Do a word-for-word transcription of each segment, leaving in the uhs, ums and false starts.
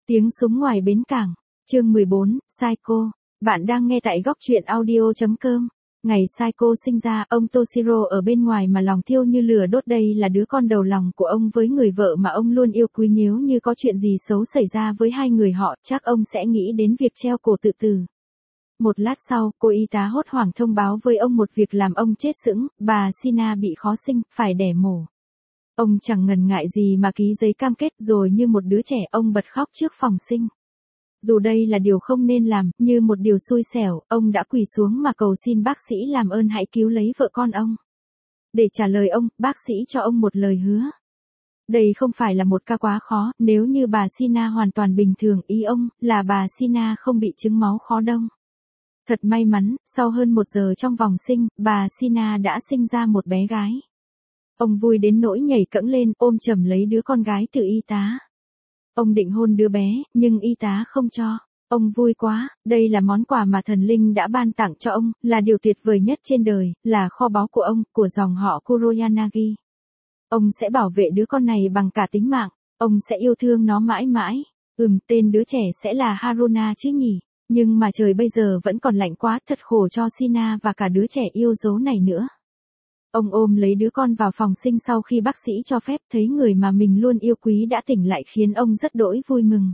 Tiếng súng ngoài bến cảng, chương mười bốn, Saiko. Bạn đang nghe tại góc truyện audio chấm com. Ngày Saiko sinh ra, ông Toshiro ở bên ngoài mà lòng thiêu như lửa đốt. Đây là đứa con đầu lòng của ông với người vợ mà ông luôn yêu quý. Nếu như có chuyện gì xấu xảy ra với hai người họ, chắc ông sẽ nghĩ đến việc treo cổ tự tử. Một lát sau, cô y tá hốt hoảng thông báo với ông một việc làm ông chết sững, bà Shina bị khó sinh, phải đẻ mổ. Ông chẳng ngần ngại gì mà ký giấy cam kết, rồi như một đứa trẻ ông bật khóc trước phòng sinh. Dù đây là điều không nên làm, như một điều xui xẻo, ông đã quỳ xuống mà cầu xin bác sĩ làm ơn hãy cứu lấy vợ con ông. Để trả lời ông, bác sĩ cho ông một lời hứa. Đây không phải là một ca quá khó, nếu như bà Shina hoàn toàn bình thường, ý ông là bà Shina không bị chứng máu khó đông. Thật may mắn, sau hơn một giờ trong vòng sinh, bà Shina đã sinh ra một bé gái. Ông vui đến nỗi nhảy cẫng lên, ôm chầm lấy đứa con gái từ y tá. Ông định hôn đứa bé, nhưng y tá không cho. Ông vui quá, đây là món quà mà thần linh đã ban tặng cho ông, là điều tuyệt vời nhất trên đời, là kho báu của ông, của dòng họ Kuroyanagi. Ông sẽ bảo vệ đứa con này bằng cả tính mạng, ông sẽ yêu thương nó mãi mãi. Ừm, tên đứa trẻ sẽ là Haruna chứ nhỉ? Nhưng mà trời bây giờ vẫn còn lạnh quá, thật khổ cho Shina và cả đứa trẻ yêu dấu này nữa. Ông ôm lấy đứa con vào phòng sinh sau khi bác sĩ cho phép, thấy người mà mình luôn yêu quý đã tỉnh lại khiến ông rất đỗi vui mừng.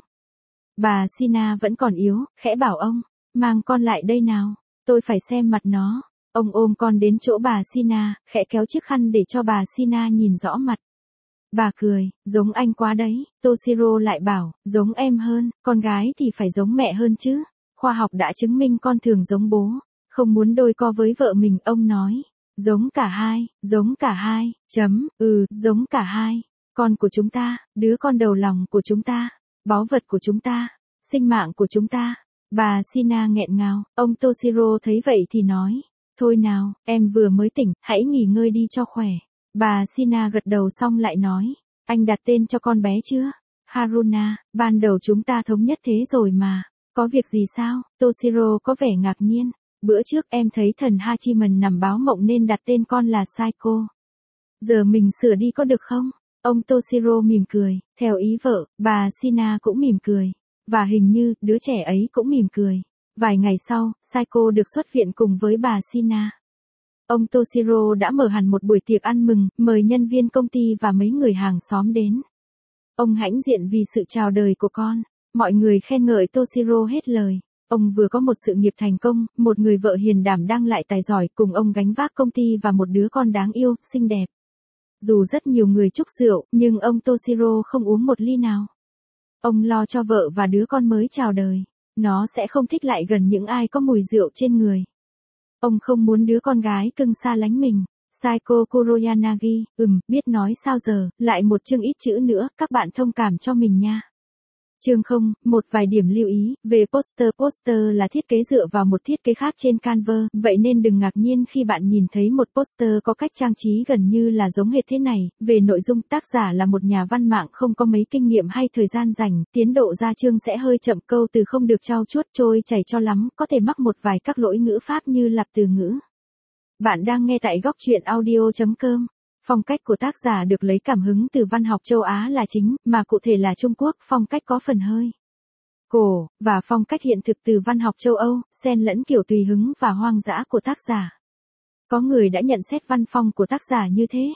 Bà Shina vẫn còn yếu, khẽ bảo ông, mang con lại đây nào, tôi phải xem mặt nó. Ông ôm con đến chỗ bà Shina, khẽ kéo chiếc khăn để cho bà Shina nhìn rõ mặt. Bà cười, giống anh quá đấy. Toshiro lại bảo, giống em hơn, con gái thì phải giống mẹ hơn chứ. Khoa học đã chứng minh con thường giống bố. Không muốn đôi co với vợ mình, ông nói. Giống cả hai, giống cả hai, chấm, ừ, giống cả hai. Con của chúng ta, đứa con đầu lòng của chúng ta, báu vật của chúng ta, sinh mạng của chúng ta. Bà Shina nghẹn ngào, ông Toshiro thấy vậy thì nói. Thôi nào, em vừa mới tỉnh, hãy nghỉ ngơi đi cho khỏe. Bà Shina gật đầu xong lại nói. Anh đặt tên cho con bé chưa? Haruna, ban đầu chúng ta thống nhất thế rồi mà. Có việc gì sao? Toshiro có vẻ ngạc nhiên. Bữa trước em thấy thần Hachiman nằm báo mộng nên đặt tên con là Saiko. Giờ mình sửa đi có được không? Ông Toshiro mỉm cười, theo ý vợ, bà Shina cũng mỉm cười. Và hình như, đứa trẻ ấy cũng mỉm cười. Vài ngày sau, Saiko được xuất viện cùng với bà Shina. Ông Toshiro đã mở hẳn một buổi tiệc ăn mừng, mời nhân viên công ty và mấy người hàng xóm đến. Ông hãnh diện vì sự chào đời của con. Mọi người khen ngợi Toshiro hết lời. Ông vừa có một sự nghiệp thành công, một người vợ hiền đảm đang lại tài giỏi, cùng ông gánh vác công ty và một đứa con đáng yêu, xinh đẹp. Dù rất nhiều người chúc rượu, nhưng ông Toshiro không uống một ly nào. Ông lo cho vợ và đứa con mới chào đời. Nó sẽ không thích lại gần những ai có mùi rượu trên người. Ông không muốn đứa con gái cưng xa lánh mình. Saiko Kuroyanagi, ừm, biết nói sao giờ, lại một chương ít chữ nữa, các bạn thông cảm cho mình nha. Chương không, một vài điểm lưu ý, về poster. Poster là thiết kế dựa vào một thiết kế khác trên Canva, vậy nên đừng ngạc nhiên khi bạn nhìn thấy một poster có cách trang trí gần như là giống hệt thế này. Về nội dung, tác giả là một nhà văn mạng không có mấy kinh nghiệm hay thời gian dành, tiến độ ra chương sẽ hơi chậm, câu từ không được trau chuốt trôi chảy cho lắm, có thể mắc một vài các lỗi ngữ pháp như lặp từ ngữ. Bạn đang nghe tại góc truyện audio chấm com. Phong cách của tác giả được lấy cảm hứng từ văn học châu Á là chính, mà cụ thể là Trung Quốc, phong cách có phần hơi cổ, và phong cách hiện thực từ văn học châu Âu, xen lẫn kiểu tùy hứng và hoang dã của tác giả. Có người đã nhận xét văn phong của tác giả như thế.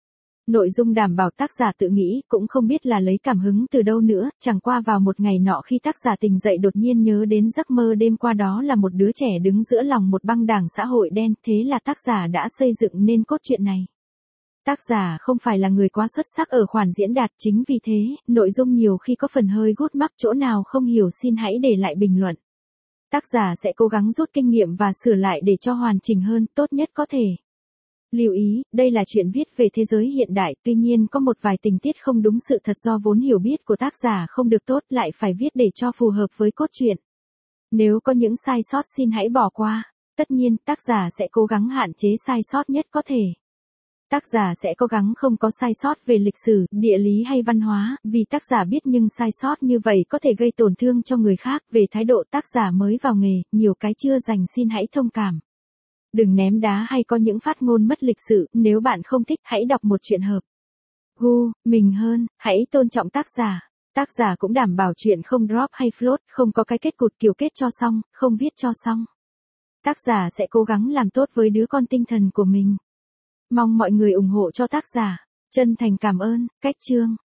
Nội dung đảm bảo tác giả tự nghĩ, cũng không biết là lấy cảm hứng từ đâu nữa, chẳng qua vào một ngày nọ khi tác giả tỉnh dậy đột nhiên nhớ đến giấc mơ đêm qua đó là một đứa trẻ đứng giữa lòng một băng đảng xã hội đen, thế là tác giả đã xây dựng nên cốt truyện này. Tác giả không phải là người quá xuất sắc ở khoản diễn đạt, chính vì thế, nội dung nhiều khi có phần hơi gút mắc, chỗ nào không hiểu xin hãy để lại bình luận. Tác giả sẽ cố gắng rút kinh nghiệm và sửa lại để cho hoàn chỉnh hơn, tốt nhất có thể. Lưu ý, đây là chuyện viết về thế giới hiện đại, tuy nhiên có một vài tình tiết không đúng sự thật do vốn hiểu biết của tác giả không được tốt, lại phải viết để cho phù hợp với cốt truyện. Nếu có những sai sót xin hãy bỏ qua. Tất nhiên, tác giả sẽ cố gắng hạn chế sai sót nhất có thể. Tác giả sẽ cố gắng không có sai sót về lịch sử, địa lý hay văn hóa, vì tác giả biết nhưng sai sót như vậy có thể gây tổn thương cho người khác. Về thái độ, tác giả mới vào nghề, nhiều cái chưa dành xin hãy thông cảm. Đừng ném đá hay có những phát ngôn mất lịch sự, nếu bạn không thích hãy đọc một truyện hợp gu mình hơn, hãy tôn trọng tác giả. Tác giả cũng đảm bảo chuyện không drop hay float, không có cái kết cụt kiểu kết cho xong, không viết cho xong. Tác giả sẽ cố gắng làm tốt với đứa con tinh thần của mình. Mong mọi người ủng hộ cho tác giả. Chân thành cảm ơn. Cách chương